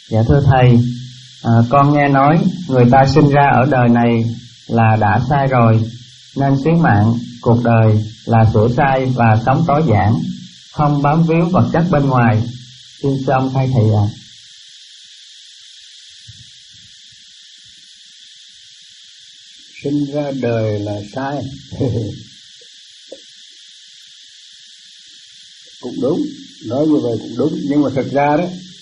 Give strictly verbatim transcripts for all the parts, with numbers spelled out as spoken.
Dạ thưa thầy, à, con nghe nói người ta sinh ra ở đời này là đã sai rồi, nên sứ mạng cuộc đời là sửa sai và sống tối giản, không bám víu vật chất bên ngoài. Xin sư ông thay thị ạ. À. Sinh ra đời là sai cũng đúng, nói như vậy cũng đúng, nhưng mà thực ra đó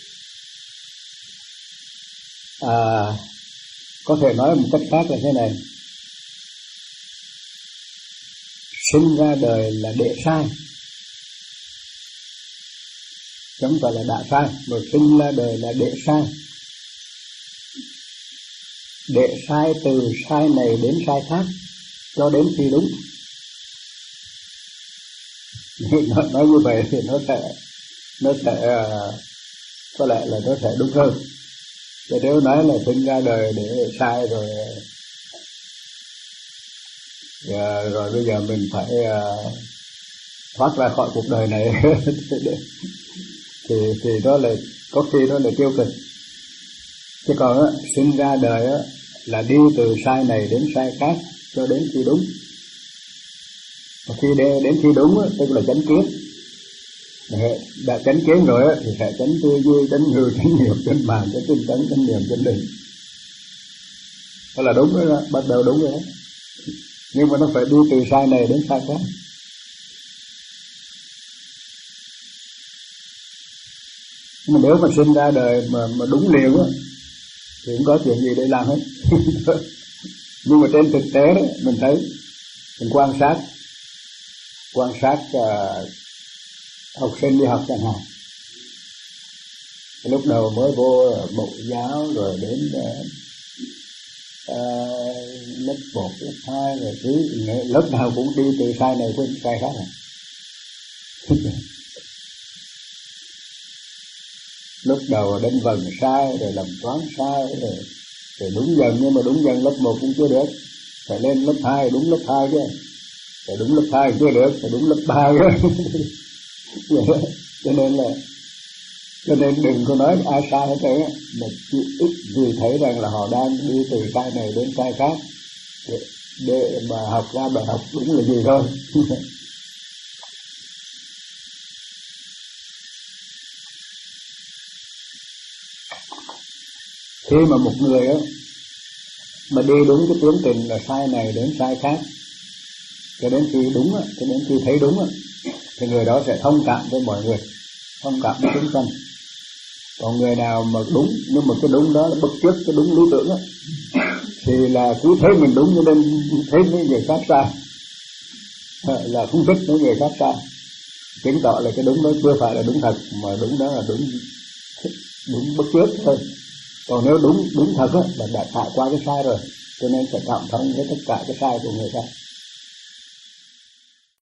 à, có thể nói một cách khác là thế này: sinh ra đời là để sai, không phải là đã sai, mà sinh ra đời là để sai. Để sai từ sai này đến sai khác cho đến khi đúng. nói, nói như vậy thì nó sẽ nó sẽ uh, có lẽ là nó sẽ đúng hơn. Chứ nếu nói là sinh ra đời để sai rồi uh, rồi bây giờ mình phải uh, thoát ra khỏi cuộc đời này thì thì đó là có khi đó là tiêu cực. Chứ còn á, sinh ra đời á, là đi từ sai này đến sai khác cho đến khi đúng. Và khi đến, đến khi đúng á, tức là chánh kiến. Đã chánh kiến rồi á, thì phải chánh tư duy, chánh hư, chánh nghiệp, chánh mạng, chánh tinh tấn, chánh niệm, chánh định. Đó là đúng rồi đó, bắt đầu đúng rồi đó. Nhưng mà nó phải đi từ sai này đến sai khác. Nhưng mà nếu mà sinh ra đời mà, mà đúng liền á thì không có chuyện gì để làm hết. Nhưng mà trên thực tế đó, mình thấy, mình quan sát quan sát uh, học sinh đi học chẳng hạn, lúc đầu mới vô bộ giáo rồi đến uh, uh, lớp một, lớp hai rồi thứ lớp nào cũng đi từ sai này đến sai khác à. Lúc đầu đánh vần sai, rồi làm toán sai, rồi, rồi đúng dần, nhưng mà đúng dần lớp một cũng chưa được, phải lên lớp hai, đúng lớp hai chứ, phải đúng lớp hai chưa được, phải đúng lớp ba chứ. Cho nên là cho nên đừng có nói ai sai hết trơn á, mà chỉ ít vì thấy rằng là họ đang đi từ sai này đến sai khác để, để mà học ra bài học đúng là gì thôi. Khi mà một người á mà đi đúng cái tiến trình là sai này đến sai khác cho đến khi đúng á, cho đến khi thấy đúng á, thì người đó sẽ thông cảm với mọi người, thông cảm với chúng sanh. Còn người nào mà đúng nhưng mà cái đúng đó là bất chấp cái đúng lý tưởng á, thì là cứ thấy mình đúng cho nên thấy mấy người khác sai, là không thích mấy người khác sai, chứng tỏ là cái đúng đó chưa phải là đúng thật, mà đúng đó là đúng đúng bất chấp thôi. Còn nếu đúng đúng thật á là đã trải qua cái sai rồi, cho nên sẽ cảm thông với tất cả cái sai của người khác.